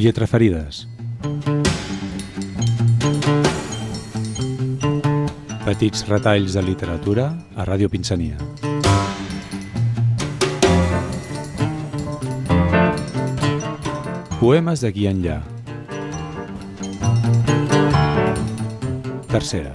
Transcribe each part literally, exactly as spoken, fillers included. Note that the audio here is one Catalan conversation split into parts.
Lletraferides. Petits retalls de literatura a Ràdio Pinsania. Poemes d'aquí enllà. Tercera.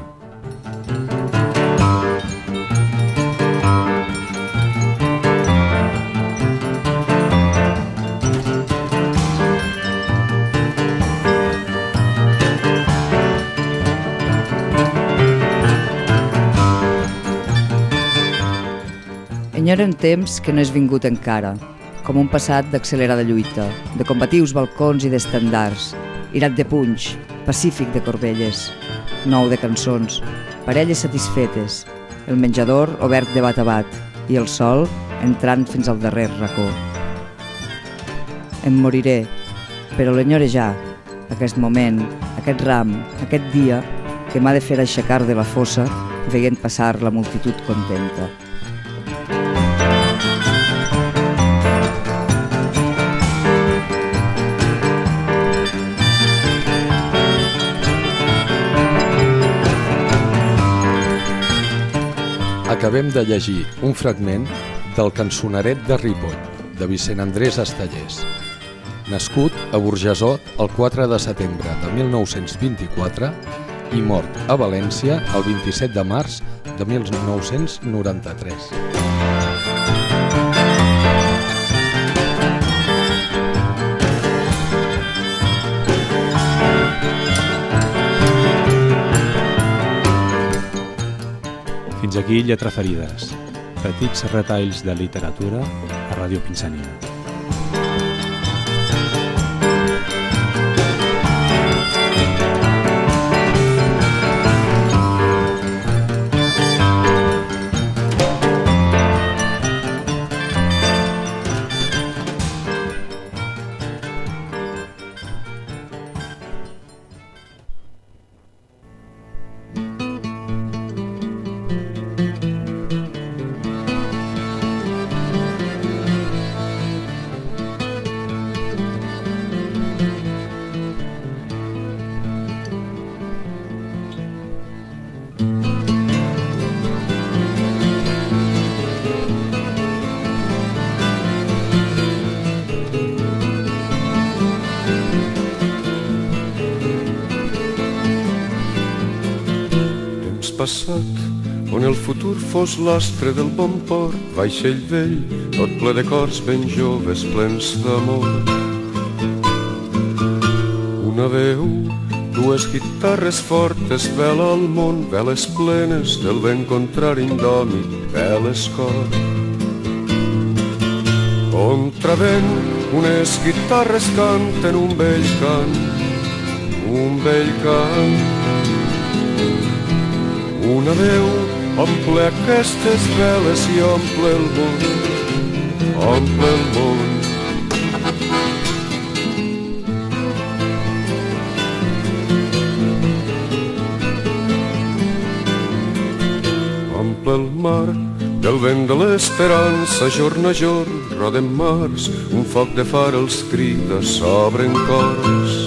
Enyorem temps que no és vingut encara, com un passat d'accelerada lluita, de combatius balcons i d'estandards, irat de punys, pacífic de corbelles, nou de cançons, parelles satisfetes, el menjador obert de bat a bat i el sol entrant fins al darrer racó. Em moriré, però l'enyore ja, aquest moment, aquest ram, aquest dia que m'ha de fer aixecar de la fossa veient passar la multitud contenta. Acabem de llegir un fragment del Cançoneret de Ripoll, de Vicent Andrés Estellés. Nascut a Burjassot el quatre de setembre de mil nou-cents vint-i-quatre i mort a València el vint-i-set de març de mil nou-cents noranta-tres. Fins aquí Lletraferides, petits retalls de literatura a Ràdio Pinsania. Passat, on el futur fos l'astre del bon port, vaixell vell, tot ple de cors ben joves, plens d'amor. Una veu, dues guitarres fortes, vela al món, veles plenes del vent contrari indòmit, veles cor. Contravent, unes guitarres canten un vell cant, un vell cant. Una veu omple aquestes veles i omple el món, omple el món. Omple el mar del vent de l'esperança, jorn a jorn roden mars, un foc de far els crida, s'obren cors.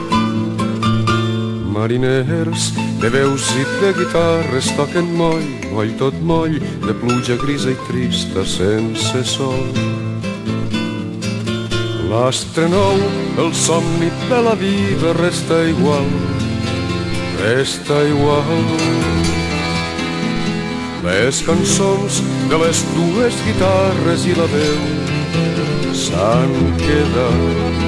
Mariners de veus i de guitarres toquen moll, moll tot moll, de pluja grisa i trista sense sol. L'astre nou, el somni de la vida resta igual, resta igual. Les cançons de les dues guitarres i la veu s'han quedat.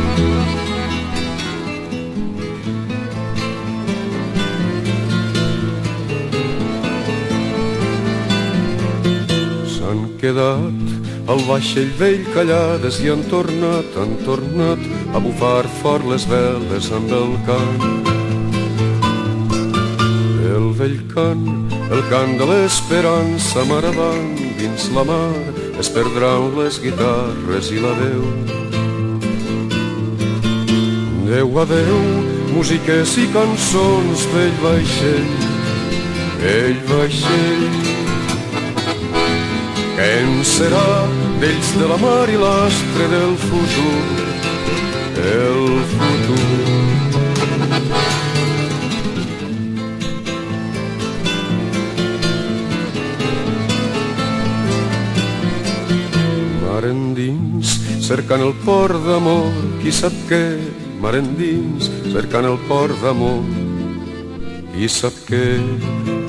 Quedat al vaixell vell callades i han tornat, han tornat a bufar fort les veles amb el cant. El vell cant, el cant de l'esperança, mar avant, dins la mar, es perdran les guitarres i la veu. Adéu, adéu, músiques i cançons, vell vaixell, vell vaixell. Què en serà d'ells de la mar i l'astre del futur, el futur? cercant el port d'amor, qui sap què, mar endins, cercant el port d'amor, qui sap què.